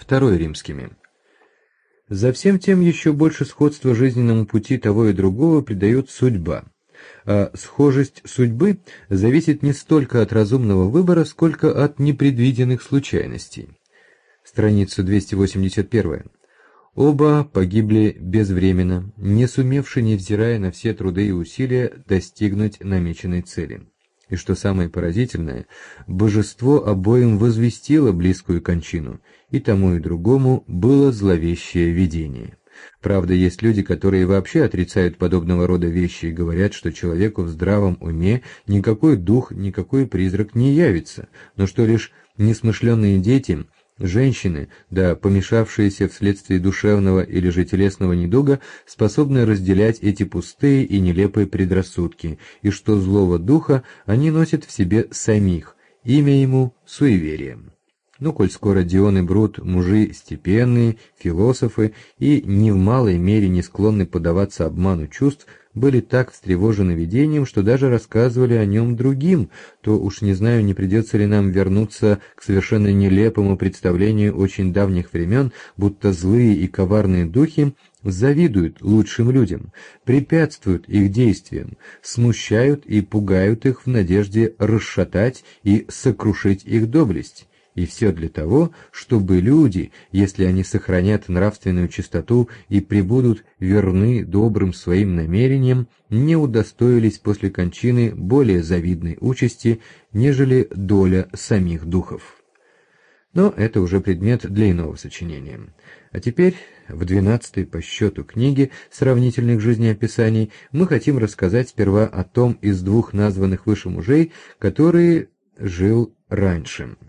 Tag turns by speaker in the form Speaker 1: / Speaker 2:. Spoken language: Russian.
Speaker 1: II римскими. За всем тем еще больше сходства жизненному пути того и другого придает судьба. А схожесть судьбы зависит не столько от разумного выбора, сколько от непредвиденных случайностей. Страница 281. Оба погибли безвременно, не сумевши, невзирая на все труды и усилия, достигнуть намеченной цели. И что самое поразительное, божество обоим возвестило близкую кончину, и тому и другому было зловещее видение. Правда, есть люди, которые вообще отрицают подобного рода вещи и говорят, что человеку в здравом уме никакой дух, никакой призрак не явится, но что лишь несмышленные дети, женщины, да помешавшиеся вследствие душевного или же телесного недуга, способны разделять эти пустые и нелепые предрассудки, и что злого духа они носят в себе самих, имя ему суеверие. Но коль скоро Дион и Брут мужи степенные, философы и ни в малой мере не склонны поддаваться обману чувств, были так встревожены видением, что даже рассказывали о нем другим, то уж не знаю, не придется ли нам вернуться к совершенно нелепому представлению очень давних времен, будто злые и коварные духи завидуют лучшим людям, препятствуют их действиям, смущают и пугают их в надежде расшатать и сокрушить их доблесть. И все для того, чтобы люди, если они сохранят нравственную чистоту и пребудут верны добрым своим намерениям, не удостоились после кончины более завидной участи, нежели доля самих духов. Но это уже предмет для иного сочинения. А теперь, в 12-й по счету книге сравнительных жизнеописаний, мы хотим рассказать сперва о том из двух названных выше мужей, который жил раньше.